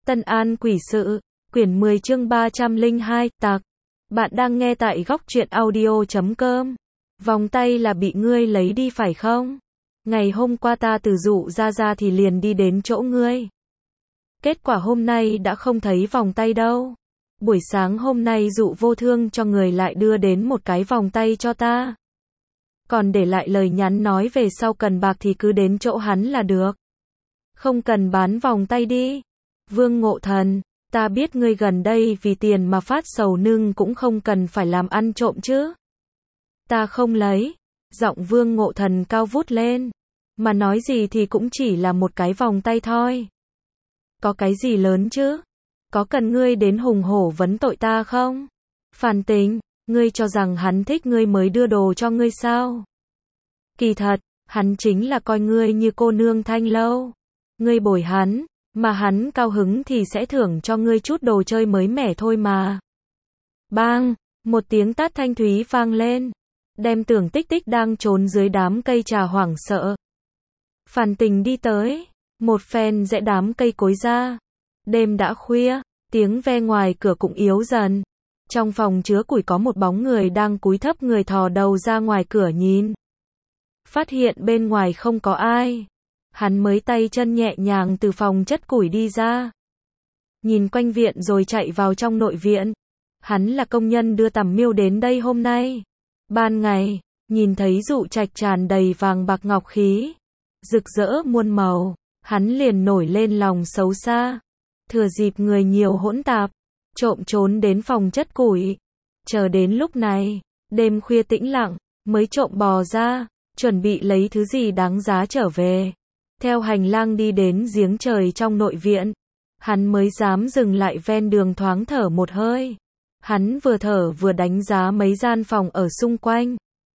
Tân An Quỷ Sự, quyển 10 chương 302, tạc. Bạn đang nghe tại góc truyện audio.com. Vòng tay là bị ngươi lấy đi phải không? Ngày hôm qua ta từ dụ ra thì liền đi đến chỗ ngươi. Kết quả hôm nay đã không thấy vòng tay đâu. Buổi sáng hôm nay dụ vô thương cho người lại đưa đến một cái vòng tay cho ta. Còn để lại lời nhắn nói về sau cần bạc thì cứ đến chỗ hắn là được. Không cần bán vòng tay đi. Vương Ngộ Thần, ta biết ngươi gần đây vì tiền mà phát sầu nhưng cũng không cần phải làm ăn trộm chứ. Ta không lấy. Giọng Vương Ngộ Thần cao vút lên. Mà nói gì thì cũng chỉ là một cái vòng tay thôi. Có cái gì lớn chứ? Có cần ngươi đến hùng hổ vấn tội ta không? Phàn Tình, ngươi cho rằng hắn thích ngươi mới đưa đồ cho ngươi sao? Kỳ thật, hắn chính là coi ngươi như cô nương thanh lâu. Ngươi bồi hắn, mà hắn cao hứng thì sẽ thưởng cho ngươi chút đồ chơi mới mẻ thôi mà. Bang, một tiếng tát thanh thúy vang lên, đem Tưởng Tích Tích đang trốn dưới đám cây trà hoảng sợ. Phàn Tình đi tới, một phen giãy đám cây cối ra. Đêm đã khuya, tiếng ve ngoài cửa cũng yếu dần. Trong phòng chứa củi có một bóng người đang cúi thấp người thò đầu ra ngoài cửa nhìn. Phát hiện bên ngoài không có ai. Hắn mới tay chân nhẹ nhàng từ phòng chất củi đi ra. Nhìn quanh viện rồi chạy vào trong nội viện. Hắn là công nhân đưa Tầm Miêu đến đây hôm nay. Ban ngày, nhìn thấy dụ trạch tràn đầy vàng bạc ngọc khí, rực rỡ muôn màu, hắn liền nổi lên lòng xấu xa. Thừa dịp người nhiều hỗn tạp, trộm trốn đến phòng chất củi. Chờ đến lúc này, đêm khuya tĩnh lặng, mới trộm bò ra, chuẩn bị lấy thứ gì đáng giá trở về. Theo hành lang đi đến giếng trời trong nội viện, hắn mới dám dừng lại ven đường thoáng thở một hơi. Hắn vừa thở vừa đánh giá mấy gian phòng ở xung quanh.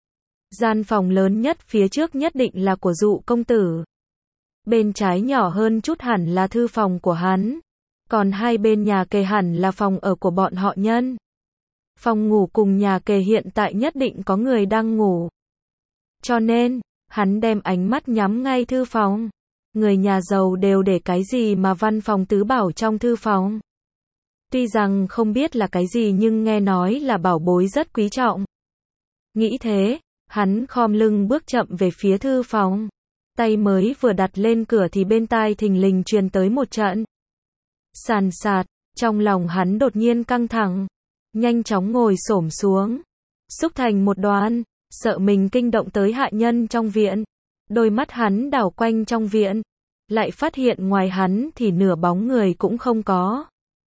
Gian phòng lớn nhất phía trước nhất định là của dụ công tử. Bên trái nhỏ hơn chút hẳn là thư phòng của hắn. Còn hai bên nhà kề hẳn là phòng ở của bọn họ Nhân. Phòng ngủ cùng nhà kề hiện tại nhất định có người đang ngủ. Cho nên, hắn đem ánh mắt nhắm ngay thư phòng. Người nhà giàu đều để cái gì mà văn phòng tứ bảo trong thư phòng. Tuy rằng không biết là cái gì nhưng nghe nói là bảo bối rất quý trọng. Nghĩ thế, hắn khom lưng bước chậm về phía thư phòng. Tay mới vừa đặt lên cửa thì bên tai thình lình truyền tới một trận sàn sạt, trong lòng hắn đột nhiên căng thẳng, nhanh chóng ngồi xổm xuống, xúc thành một đoàn, sợ mình kinh động tới hạ nhân trong viện. Đôi mắt hắn đảo quanh trong viện, lại phát hiện ngoài hắn thì nửa bóng người cũng không có.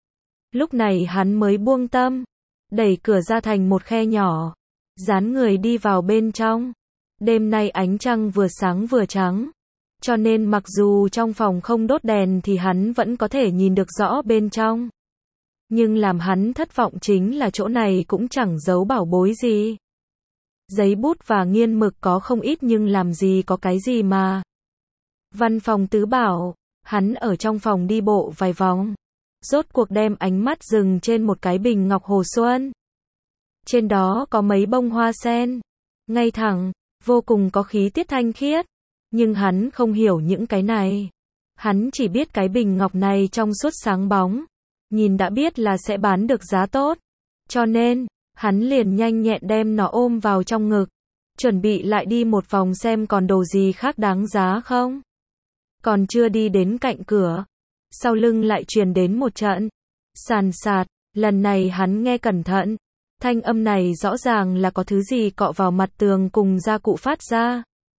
Lúc này hắn mới buông tâm, đẩy cửa ra thành một khe nhỏ, dán người đi vào bên trong. Đêm nay ánh trăng vừa sáng vừa trắng, cho nên mặc dù trong phòng không đốt đèn thì hắn vẫn có thể nhìn được rõ bên trong. Nhưng làm hắn thất vọng chính là chỗ này cũng chẳng giấu bảo bối gì. Giấy bút và nghiên mực có không ít nhưng làm gì có cái gì mà. Văn phòng tứ bảo, hắn ở trong phòng đi bộ vài vòng, rốt cuộc đem ánh mắt dừng trên một cái bình ngọc hồ xuân. Trên đó có mấy bông hoa sen, ngay thẳng, vô cùng có khí tiết thanh khiết. Nhưng hắn không hiểu những cái này. Hắn chỉ biết cái bình ngọc này trong suốt sáng bóng, nhìn đã biết là sẽ bán được giá tốt. Cho nên, hắn liền nhanh nhẹn đem nó ôm vào trong ngực, chuẩn bị lại đi một vòng xem còn đồ gì khác đáng giá không. Còn chưa đi đến cạnh cửa, sau lưng lại truyền đến một trận sàn sạt. Lần này hắn nghe cẩn thận, thanh âm này rõ ràng là có thứ gì cọ vào mặt tường cùng gia cụ phát ra.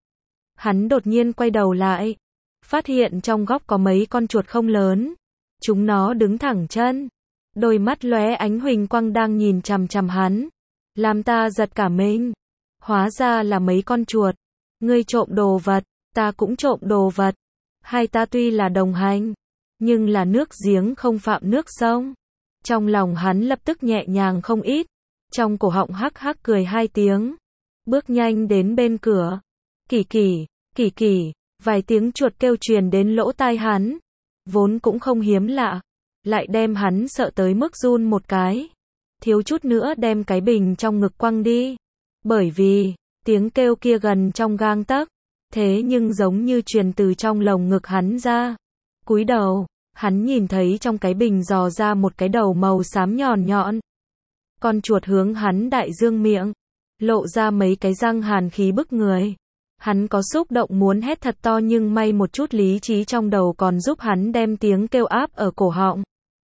Hắn đột nhiên quay đầu lại, phát hiện trong góc có mấy con chuột không lớn. Chúng nó đứng thẳng chân, đôi mắt lóe ánh huỳnh quang đang nhìn chằm chằm hắn, làm ta giật cả mình. Hóa ra là mấy con chuột. Ngươi trộm đồ vật, ta cũng trộm đồ vật. Hai ta tuy là đồng hành, nhưng là nước giếng không phạm nước sông. Trong lòng hắn lập tức nhẹ nhàng không ít, trong cổ họng hắc hắc cười hai tiếng, bước nhanh đến bên cửa. Kỳ kỳ, kỳ kỳ, vài tiếng chuột kêu truyền đến lỗ tai hắn, vốn cũng không hiếm lạ, lại đem hắn sợ tới mức run một cái, thiếu chút nữa đem cái bình trong ngực quăng đi, bởi vì tiếng kêu kia gần trong gang tấc, thế nhưng giống như truyền từ trong lồng ngực hắn ra. Cúi đầu, Hắn nhìn thấy trong cái bình dò ra một cái đầu màu xám nhọn nhọn. Con chuột hướng hắn đại dương miệng, lộ ra mấy cái răng hàn khí bức người. Hắn có xúc động muốn hét thật to nhưng may một chút lý trí trong đầu còn giúp hắn đem tiếng kêu áp ở cổ họng.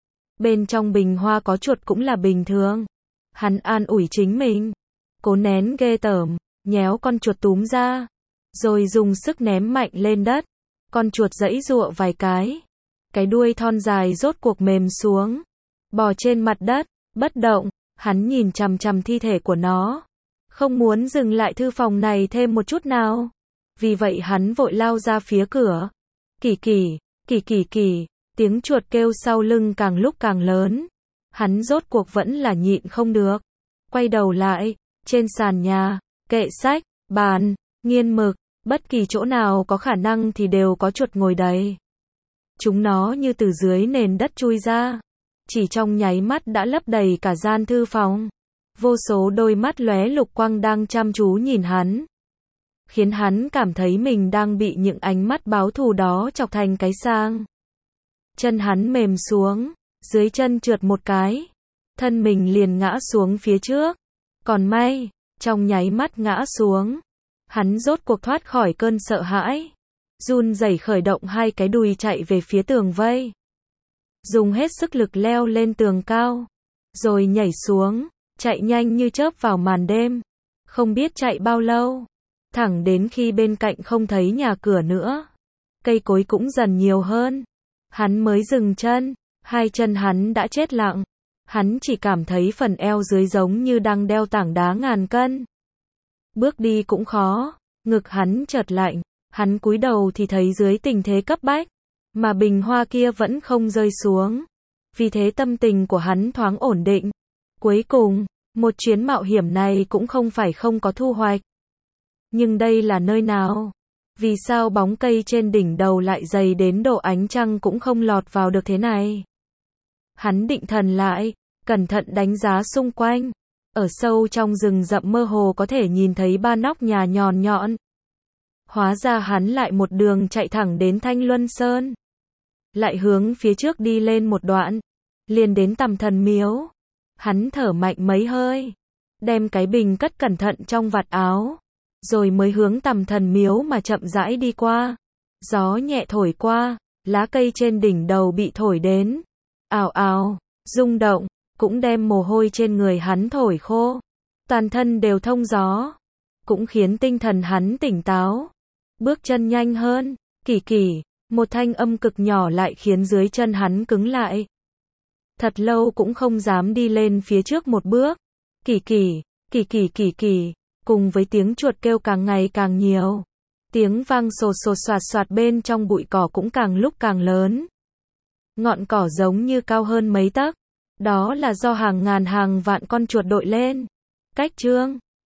Bên trong bình hoa có chuột cũng là bình thường. Hắn an ủi chính mình. Cố nén ghê tởm, nhéo con chuột túm ra. Rồi dùng sức ném mạnh lên đất. Con chuột giãy giụa vài cái. Cái đuôi thon dài rốt cuộc mềm xuống. Bò trên mặt đất, bất động. Hắn nhìn chằm chằm thi thể của nó. Không muốn dừng lại thư phòng này thêm một chút nào. Vì vậy hắn vội lao ra phía cửa. Kỳ kỳ, kỳ kỳ kỳ. Tiếng chuột kêu sau lưng càng lúc càng lớn. Hắn rốt cuộc vẫn là nhịn không được. Quay đầu lại, trên sàn nhà, kệ sách, bàn, nghiên mực, bất kỳ chỗ nào có khả năng thì đều có chuột ngồi đấy. Chúng nó như từ dưới nền đất chui ra. Chỉ trong nháy mắt đã lấp đầy cả gian thư phòng. Vô số đôi mắt lóe lục quang đang chăm chú nhìn hắn. Khiến hắn cảm thấy mình đang bị những ánh mắt báo thù đó chọc thành cái sang. Chân hắn mềm xuống, dưới chân trượt một cái. Thân mình liền ngã xuống phía trước. Còn may, trong nháy mắt ngã xuống. Hắn rốt cuộc thoát khỏi cơn sợ hãi. Run rẩy khởi động hai cái đùi chạy về phía tường vây. Dùng hết sức lực leo lên tường cao. Rồi nhảy xuống, chạy nhanh như chớp vào màn đêm. Không biết chạy bao lâu. Thẳng đến khi bên cạnh không thấy nhà cửa nữa. Cây cối cũng dần nhiều hơn. Hắn mới dừng chân. Hai chân hắn đã chết lặng. Hắn chỉ cảm thấy phần eo dưới giống như đang đeo tảng đá ngàn cân. Bước đi cũng khó. Ngực hắn chợt lạnh. Hắn cúi đầu thì thấy dưới tình thế cấp bách. Mà bình hoa kia vẫn không rơi xuống. Vì thế tâm tình của hắn thoáng ổn định. Cuối cùng, một chuyến mạo hiểm này cũng không phải không có thu hoạch. Nhưng đây là nơi nào? Vì sao bóng cây trên đỉnh đầu lại dày đến độ ánh trăng cũng không lọt vào được thế này? Hắn định thần lại, cẩn thận đánh giá xung quanh. Ở sâu trong rừng rậm mơ hồ có thể nhìn thấy ba nóc nhà nhọn nhọn. Hóa ra hắn lại một đường chạy thẳng đến Thanh Luân Sơn. Lại hướng phía trước đi lên một đoạn. Liền đến Tằm Thần Miếu. Hắn thở mạnh mấy hơi. Đem cái bình cất cẩn thận trong vạt áo. Rồi mới hướng Tằm Thần Miếu mà chậm rãi đi qua. Gió nhẹ thổi qua. Lá cây trên đỉnh đầu bị thổi đến. Ào ào, rung động. Cũng đem mồ hôi trên người hắn thổi khô. Toàn thân đều thông gió. Cũng khiến tinh thần hắn tỉnh táo. Bước chân nhanh hơn. Kỳ kỳ. Một thanh âm cực nhỏ lại khiến dưới chân hắn cứng lại. Thật lâu cũng không dám đi lên phía trước một bước. Kỳ kỳ, kỳ kỳ kỳ kỳ. Cùng với tiếng chuột kêu càng ngày càng nhiều. Tiếng vang sột sột soạt soạt bên trong bụi cỏ cũng càng lúc càng lớn. Ngọn cỏ giống như cao hơn mấy tấc. Đó là do hàng ngàn hàng vạn con chuột đội lên. Cách chương